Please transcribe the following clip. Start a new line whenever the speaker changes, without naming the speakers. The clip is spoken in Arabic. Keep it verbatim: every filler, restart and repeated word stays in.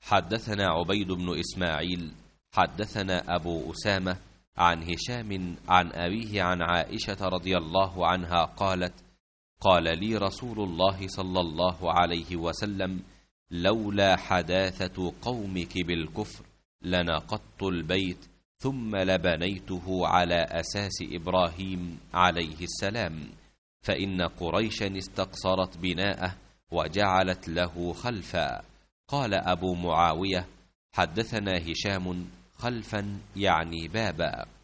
حدثنا عبيد بن إسماعيل حدثنا أبو أسامة عن هشام عن أبيه عن عائشة رضي الله عنها قالت: قال لي رسول الله صلى الله عليه وسلم: لولا حداثة قومك بالكفر لنقضت البيت ثم لبنيته على أساس إبراهيم عليه السلام، فإن قريشا استقصرت بناءه وجعلت له خلفا. قال أبو معاوية: حدثنا هشام خلفا يعني بابا.